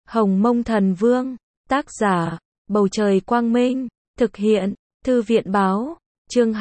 Hồng Mông Thần Vương, tác giả, Bầu Trời Quang Minh, thực hiện, Thư viện Báo, chương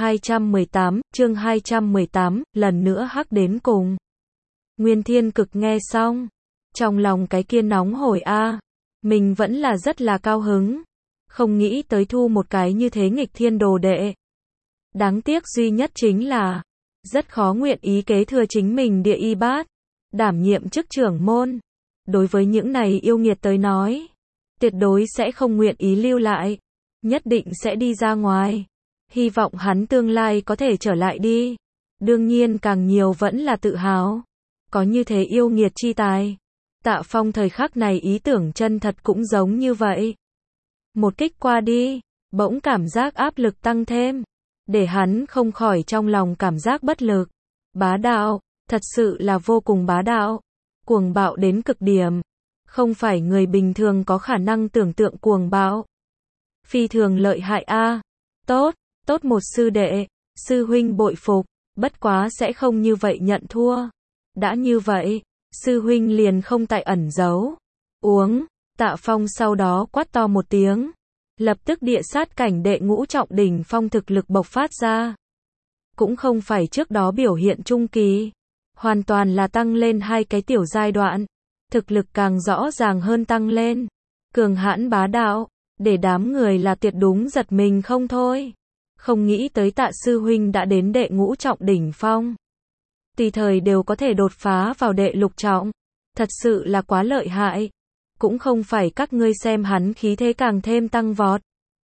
218, lần nữa hắc đến cùng. Nguyên Thiên Cực nghe xong, trong lòng cái kia nóng hổi mình vẫn là rất là cao hứng, không nghĩ tới thu một cái như thế nghịch thiên đồ đệ. Đáng tiếc duy nhất chính là, rất khó nguyện ý kế thừa chính mình Địa Y Bát, đảm nhiệm chức trưởng môn. Đối với những này yêu nghiệt tới nói, tuyệt đối sẽ không nguyện ý lưu lại, nhất định sẽ đi ra ngoài. Hy vọng hắn tương lai có thể trở lại đi. Đương nhiên càng nhiều vẫn là tự hào. Có như thế yêu nghiệt chi tài. Tạ Phong thời khắc này ý tưởng chân thật cũng giống như vậy. Một kích qua đi, bỗng cảm giác áp lực tăng thêm, để hắn không khỏi trong lòng cảm giác bất lực. Bá đạo, thật sự là vô cùng bá đạo. Cuồng bạo đến cực điểm. Không phải người bình thường có khả năng tưởng tượng cuồng bạo. Phi thường lợi hại Tốt, tốt một sư đệ, sư huynh bội phục, bất quá sẽ không như vậy nhận thua. Đã như vậy, sư huynh liền không tại ẩn giấu. Uống, Tạ Phong sau đó quát to một tiếng. Lập tức địa sát cảnh đệ ngũ trọng đỉnh phong thực lực bộc phát ra. Cũng không phải trước đó biểu hiện trung kỳ. Hoàn toàn là tăng lên hai cái tiểu giai đoạn. Thực lực càng rõ ràng hơn tăng lên. Cường hãn bá đạo, để đám người là tuyệt đúng giật mình không thôi. Không nghĩ tới Tạ sư huynh đã đến đệ ngũ trọng đỉnh phong. Tùy thời đều có thể đột phá vào đệ lục trọng. Thật sự là quá lợi hại. Cũng không phải các ngươi xem hắn khí thế càng thêm tăng vọt.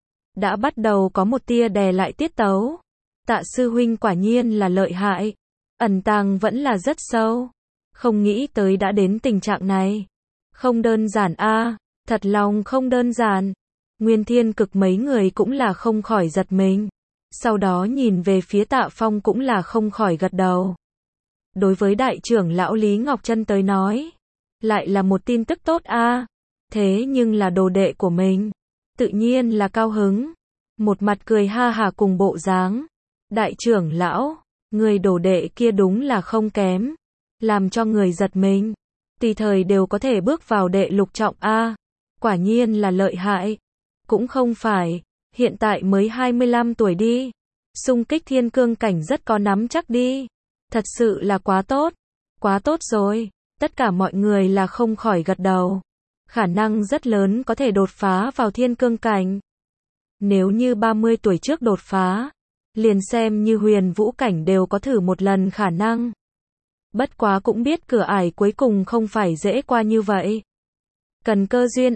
Đã bắt đầu có một tia đè lại tiết tấu. Tạ sư huynh quả nhiên là lợi hại. Ẩn tàng vẫn là rất sâu. Không nghĩ tới đã đến tình trạng này. Không đơn giản thật lòng không đơn giản. Nguyên Thiên Cực mấy người cũng là không khỏi giật mình. Sau đó nhìn về phía Tạ Phong cũng là không khỏi gật đầu. Đối với đại trưởng lão Lý Ngọc Trân tới nói, lại là một tin tức tốt Thế nhưng là đồ đệ của mình, tự nhiên là cao hứng. Một mặt cười ha hả cùng bộ dáng. Đại trưởng lão, người đồ đệ kia đúng là không kém, làm cho người giật mình. Tùy thời đều có thể bước vào đệ lục trọng quả nhiên là lợi hại. Cũng không phải, hiện tại mới 25 tuổi đi. Xung kích thiên cương cảnh rất có nắm chắc đi. Thật sự là quá tốt rồi. Tất cả mọi người là không khỏi gật đầu. Khả năng rất lớn có thể đột phá vào thiên cương cảnh. Nếu như 30 tuổi trước đột phá, liền xem như huyền vũ cảnh đều có thử một lần khả năng. Bất quá cũng biết cửa ải cuối cùng không phải dễ qua như vậy. Cần cơ duyên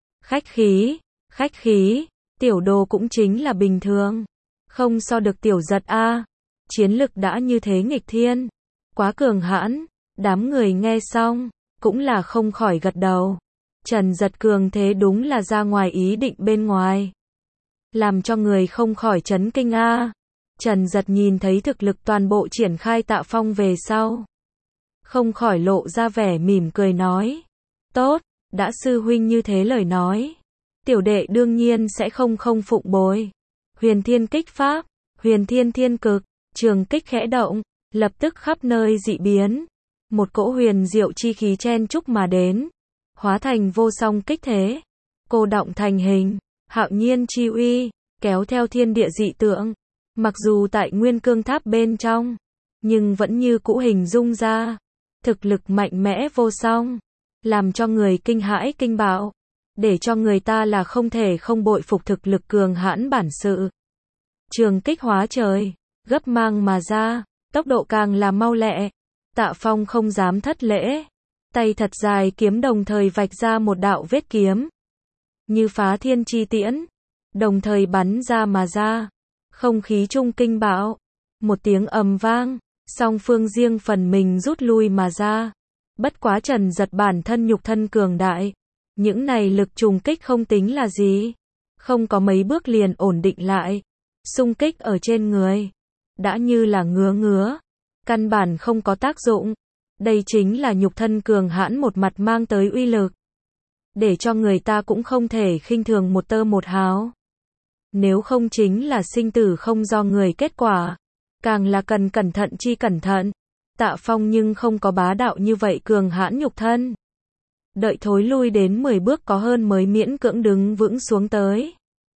khách khí, tiểu đồ cũng chính là bình thường. Không so được tiểu giật chiến lực đã như thế nghịch thiên. Quá cường hãn, đám người nghe xong, cũng là không khỏi gật đầu. Trần Giật cường thế đúng là ra ngoài ý định bên ngoài. Làm cho người không khỏi chấn kinh Trần Giật nhìn thấy thực lực toàn bộ triển khai Tạ Phong về sau. Không khỏi lộ ra vẻ mỉm cười nói. Tốt, đã sư huynh như thế lời nói. Tiểu đệ đương nhiên sẽ không phụng bồi. Huyền Thiên Kích Pháp, Huyền Thiên Thiên Cực, trường kích khẽ động, lập tức khắp nơi dị biến. Một cỗ huyền diệu chi khí chen chúc mà đến. Hóa thành vô song kích thế. Cô động thành hình, hạo nhiên chi uy, kéo theo thiên địa dị tượng. Mặc dù tại Nguyên Cương Tháp bên trong, nhưng vẫn như cũ hình dung ra. Thực lực mạnh mẽ vô song, làm cho người kinh hãi kinh bạo. Để cho người ta là không thể không bội phục thực lực cường hãn bản sự. Trường kích hóa trời, gấp mang mà ra, tốc độ càng là mau lẹ. Tạ Phong không dám thất lễ. Tay thật dài kiếm đồng thời vạch ra một đạo vết kiếm. Như phá thiên chi tiễn, đồng thời bắn ra mà ra. Không khí trung kinh bạo. Một tiếng ầm vang, song phương riêng phần mình rút lui mà ra. Bất quá Trần Giật bản thân nhục thân cường đại. Những này lực trùng kích không tính là gì. Không có mấy bước liền ổn định lại. Xung kích ở trên người. Đã như là ngứa. Căn bản không có tác dụng. Đây chính là nhục thân cường hãn một mặt mang tới uy lực. Để cho người ta cũng không thể khinh thường một tơ một hào. Nếu không chính là sinh tử không do người kết quả. Càng là cần cẩn thận chi cẩn thận. Tạ Phong nhưng không có bá đạo như vậy cường hãn nhục thân. đợi thối lui đến 10 bước có hơn mới miễn cưỡng đứng vững xuống tới.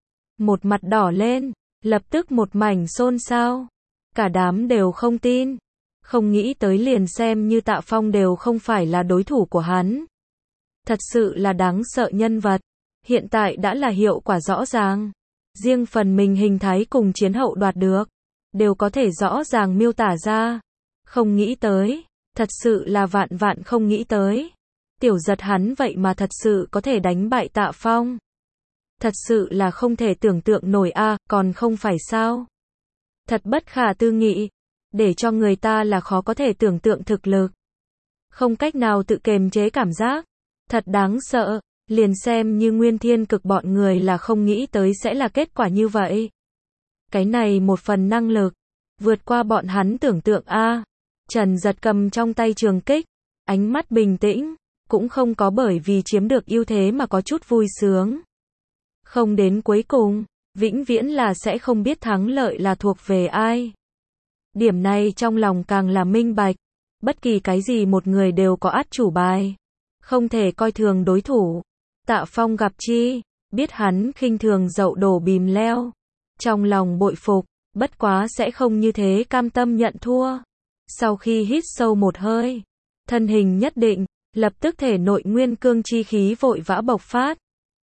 Một mặt đỏ lên, lập tức một mảnh xôn xao. Cả đám đều không tin, không nghĩ tới liền xem như Tạ Phong đều không phải là đối thủ của hắn. Thật sự là đáng sợ nhân vật, hiện tại đã là hiệu quả rõ ràng. Riêng phần mình hình thái cùng chiến hậu đoạt được, đều có thể rõ ràng miêu tả ra. Không nghĩ tới, thật sự là vạn vạn không nghĩ tới. Tiểu Giật hắn vậy mà thật sự có thể đánh bại Tạ Phong. Thật sự là không thể tưởng tượng nổi a, còn không phải sao? Thật bất khả tư nghị, để cho người ta là khó có thể tưởng tượng thực lực. Không cách nào tự kiềm chế cảm giác, thật đáng sợ, liền xem như Nguyên Thiên Cực bọn người là không nghĩ tới sẽ là kết quả như vậy. Cái này một phần năng lực, vượt qua bọn hắn tưởng tượng a. Trần Giật cầm trong tay trường kích, ánh mắt bình tĩnh, cũng không có bởi vì chiếm được ưu thế mà có chút vui sướng. Không đến cuối cùng, vĩnh viễn là sẽ không biết thắng lợi là thuộc về ai. Điểm này trong lòng càng là minh bạch, bất kỳ cái gì một người đều có át chủ bài, không thể coi thường đối thủ. Tạ Phong gặp chi, biết hắn khinh thường dậu đổ bìm leo, trong lòng bội phục, bất quá sẽ không như thế cam tâm nhận thua. Sau khi hít sâu một hơi, thân hình nhất định, lập tức thể nội nguyên cương chi khí vội vã bộc phát.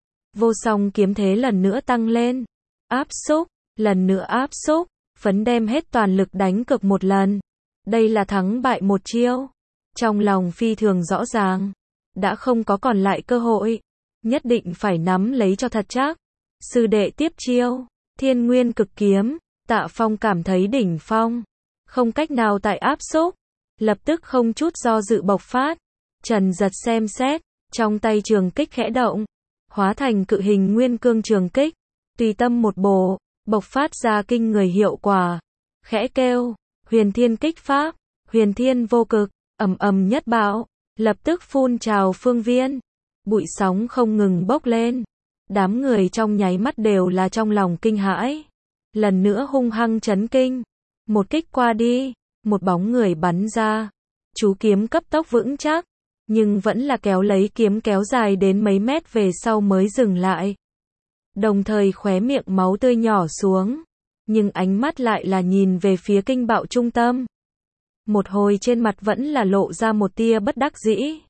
Vô song kiếm thế lần nữa tăng lên, áp xúc, lần nữa áp xúc, phấn đem hết toàn lực đánh cược một lần. Đây là thắng bại một chiêu. Trong lòng phi thường rõ ràng, đã không có còn lại cơ hội, nhất định phải nắm lấy cho thật chắc. Sư đệ tiếp chiêu, Thiên Nguyên Cực Kiếm, Tạ Phong cảm thấy đỉnh phong, không cách nào tại áp xúc, lập tức không chút do dự bộc phát. Trần Giật xem xét, trong tay trường kích khẽ động, hóa thành cự hình nguyên cương trường kích, tùy tâm một bổ, bộc phát ra kinh người hiệu quả. Khẽ kêu, Huyền Thiên Kích Pháp, Huyền Thiên Vô Cực, ầm ầm nhất bạo, lập tức phun trào phương viên, bụi sóng không ngừng bốc lên. Đám người trong nháy mắt đều là trong lòng kinh hãi, lần nữa hung hăng chấn kinh. Một kích qua đi, một bóng người bắn ra, chú kiếm cấp tốc vững chắc, nhưng vẫn là kéo lấy kiếm kéo dài đến mấy mét về sau mới dừng lại. Đồng thời khóe miệng máu tươi nhỏ xuống, nhưng ánh mắt lại là nhìn về phía kinh bạo trung tâm. Một hồi trên mặt vẫn là lộ ra một tia bất đắc dĩ.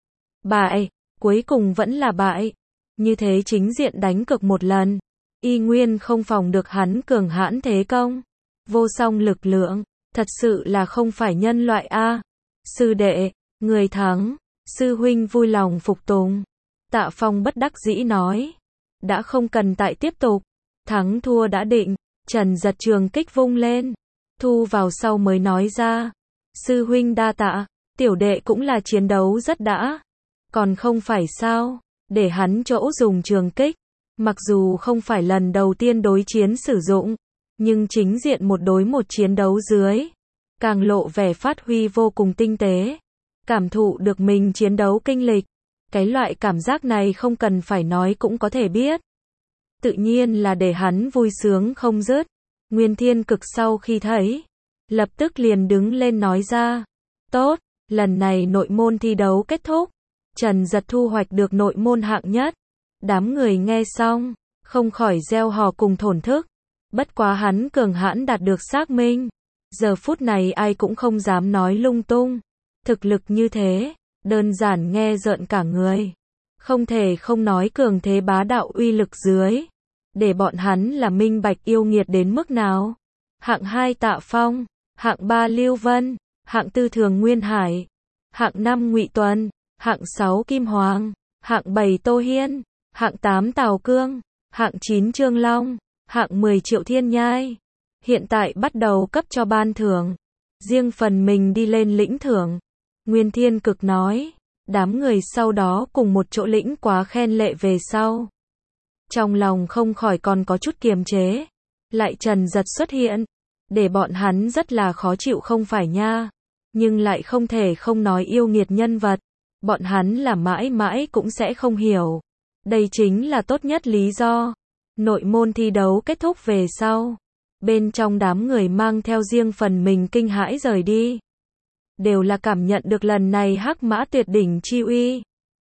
Bại, cuối cùng vẫn là bại. Như thế chính diện đánh cực một lần, y nguyên không phòng được hắn cường hãn thế công. Vô song lực lượng, thật sự là không phải nhân loại a. Sư đệ, người thắng, sư huynh vui lòng phục tùng. Tạ Phong bất đắc dĩ nói, đã không cần tại tiếp tục, thắng thua đã định. Trần Giật trường kích vung lên, thu vào sau mới nói ra, sư huynh đa tạ, tiểu đệ cũng là chiến đấu rất đã, còn không phải sao, để hắn chỗ dùng trường kích, mặc dù không phải lần đầu tiên đối chiến sử dụng, nhưng chính diện một đối một chiến đấu dưới, càng lộ vẻ phát huy vô cùng tinh tế, cảm thụ được mình chiến đấu kinh lịch, cái loại cảm giác này không cần phải nói cũng có thể biết. Tự nhiên là để hắn vui sướng không dứt. Nguyên Thiên Cực sau khi thấy, lập tức liền đứng lên nói ra, tốt, lần này nội môn thi đấu kết thúc, Trần Giật thu hoạch được nội môn hạng nhất. Đám người nghe xong, không khỏi reo hò cùng thổn thức, bất quá hắn cường hãn đạt được xác minh. Giờ phút này ai cũng không dám nói lung tung, thực lực như thế, đơn giản nghe rợn cả người. Không thể không nói cường thế bá đạo uy lực dưới, để bọn hắn là minh bạch yêu nghiệt đến mức nào. Hạng 2 Tạ Phong, hạng 3 Lưu Vân, hạng 4 Thường Nguyên Hải, hạng 5 Ngụy Tuần, hạng 6 Kim Hoàng, hạng 7 Tô Hiên, hạng 8 Tào Cương, hạng 9 Trương Long, hạng 10 Triệu Thiên Nhai. Hiện tại bắt đầu cấp cho ban thưởng, riêng phần mình đi lên lĩnh thưởng. Nguyên Thiên Cực nói, đám người sau đó cùng một chỗ lĩnh quá khen lệ về sau. Trong lòng không khỏi còn có chút kiềm chế, lại Trần Giật xuất hiện, để bọn hắn rất là khó chịu không phải nha, nhưng lại không thể không nói yêu nghiệt nhân vật, bọn hắn là mãi mãi cũng sẽ không hiểu. Đây chính là tốt nhất lý do. Nội môn thi đấu kết thúc về sau, bên trong đám người mang theo riêng phần mình kinh hãi rời đi, đều là cảm nhận được lần này hắc mã tuyệt đỉnh chi uy.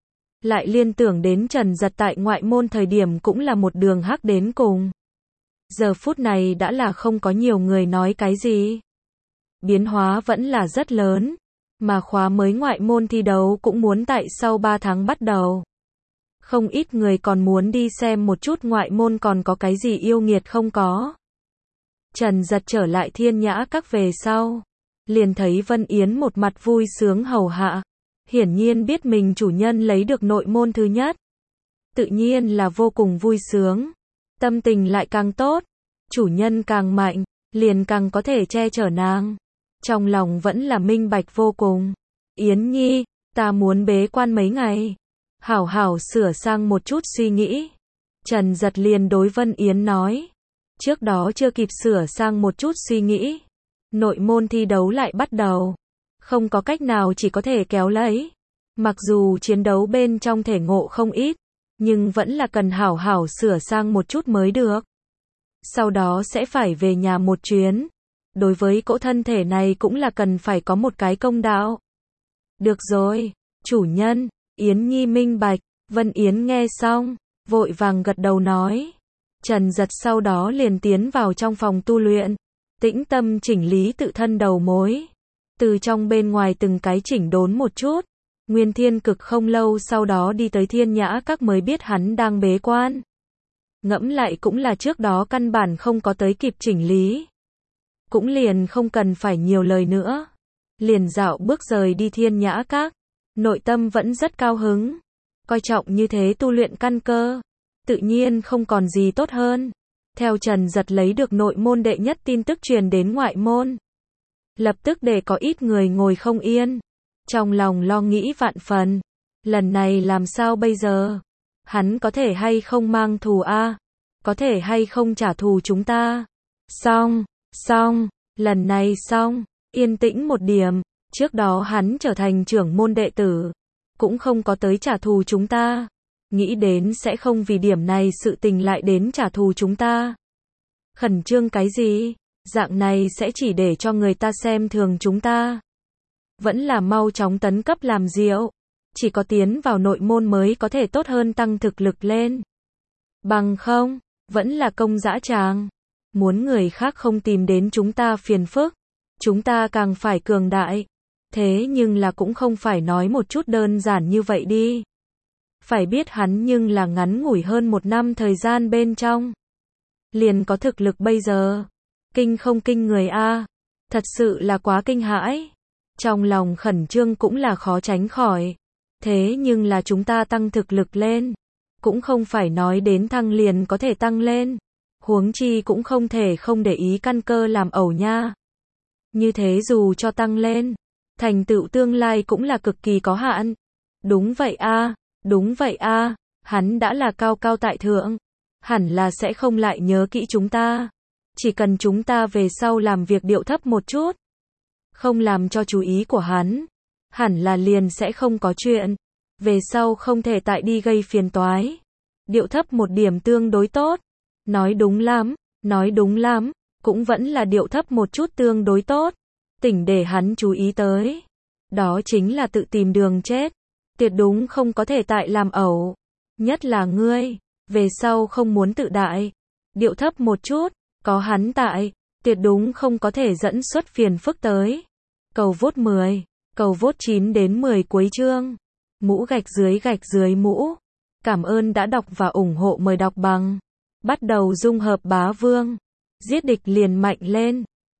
lại liên tưởng đến Trần Giật tại ngoại môn thời điểm cũng là một đường hắc đến cùng. Giờ phút này đã là không có nhiều người nói cái gì. Biến hóa vẫn là rất lớn, mà khóa mới ngoại môn thi đấu cũng muốn tại sau 3 tháng bắt đầu. Không ít người còn muốn đi xem một chút ngoại môn còn có cái gì yêu nghiệt không có. Trần Giật trở lại Thiên Nhã Các về sau, liền thấy Vân Yến một mặt vui sướng hầu hạ, hiển nhiên biết mình chủ nhân lấy được nội môn thứ nhất. Tự nhiên là vô cùng vui sướng, tâm tình lại càng tốt, chủ nhân càng mạnh, liền càng có thể che chở nàng. Trong lòng vẫn là minh bạch vô cùng. Yến Nhi, ta muốn bế quan mấy ngày, hảo hảo sửa sang một chút suy nghĩ. Trần Giật liền đối Vân Yến nói, trước đó chưa kịp sửa sang một chút suy nghĩ, nội môn thi đấu lại bắt đầu, không có cách nào chỉ có thể kéo lấy. Mặc dù chiến đấu bên trong thể ngộ không ít, nhưng vẫn là cần hảo hảo sửa sang một chút mới được. Sau đó sẽ phải về nhà một chuyến. Đối với cỗ thân thể này cũng là cần phải có một cái công đạo. Được rồi, chủ nhân. Yến Nhi minh bạch. Vân Yến nghe xong, vội vàng gật đầu nói. Trần Giật sau đó liền tiến vào trong phòng tu luyện, tĩnh tâm chỉnh lý tự thân đầu mối, từ trong bên ngoài từng cái chỉnh đốn một chút. Nguyên Thiên Cực không lâu sau đó đi tới Thiên Nhã Các mới biết hắn đang bế quan. Ngẫm lại cũng là trước đó căn bản không có tới kịp chỉnh lý, cũng liền không cần phải nhiều lời nữa, liền dạo bước rời đi Thiên Nhã Các. Nội tâm vẫn rất cao hứng, coi trọng như thế tu luyện căn cơ, tự nhiên không còn gì tốt hơn. Theo Trần Giật lấy được nội môn đệ nhất tin tức truyền đến ngoại môn, lập tức để có ít người ngồi không yên, trong lòng lo nghĩ vạn phần. Lần này làm sao bây giờ? Hắn có thể hay không mang thù a? Có thể hay không trả thù chúng ta? Xong, lần này xong, yên tĩnh một điểm, trước đó hắn trở thành trưởng môn đệ tử, cũng không có tới trả thù chúng ta, nghĩ đến sẽ không vì điểm này sự tình lại đến trả thù chúng ta. Khẩn trương cái gì, dạng này sẽ chỉ để cho người ta xem thường chúng ta. Vẫn là mau chóng tấn cấp làm diệu, chỉ có tiến vào nội môn mới có thể tốt hơn tăng thực lực lên. Bằng không, vẫn là công dã tràng. Muốn người khác không tìm đến chúng ta phiền phức, chúng ta càng phải cường đại. Thế nhưng là cũng không phải nói một chút đơn giản như vậy đi. Phải biết hắn nhưng là ngắn ngủi hơn 1 năm thời gian bên trong, liền có thực lực bây giờ. Kinh không kinh người a? Thật sự là quá kinh hãi. Trong lòng khẩn trương cũng là khó tránh khỏi. Thế nhưng là chúng ta tăng thực lực lên, cũng không phải nói đến thăng liền có thể tăng lên. Huống chi cũng không thể không để ý căn cơ làm ẩu nha. Như thế dù cho tăng lên, thành tựu tương lai cũng là cực kỳ có hạn. Đúng vậy a, hắn đã là cao cao tại thượng, hẳn là sẽ không lại nhớ kỹ chúng ta. Chỉ cần chúng ta về sau làm việc điệu thấp một chút, không làm cho chú ý của hắn, hẳn là liền sẽ không có chuyện. Về sau không thể tại đi gây phiền toái. Điệu thấp một điểm tương đối tốt. Nói đúng lắm, cũng vẫn là điệu thấp một chút tương đối tốt. Tỉnh để hắn chú ý tới, đó chính là tự tìm đường chết. Tuyệt đúng không có thể tại làm ẩu. Nhất là ngươi, về sau không muốn tự đại, điệu thấp một chút, có hắn tại, tuyệt đúng không có thể dẫn xuất phiền phức tới. Cầu vote 10, cầu vote 9 đến 10 cuối chương. Mũ gạch dưới mũ. Cảm ơn đã đọc và ủng hộ, mời đọc bằng. Bắt đầu dung hợp bá vương. Giết địch liền mạnh lên.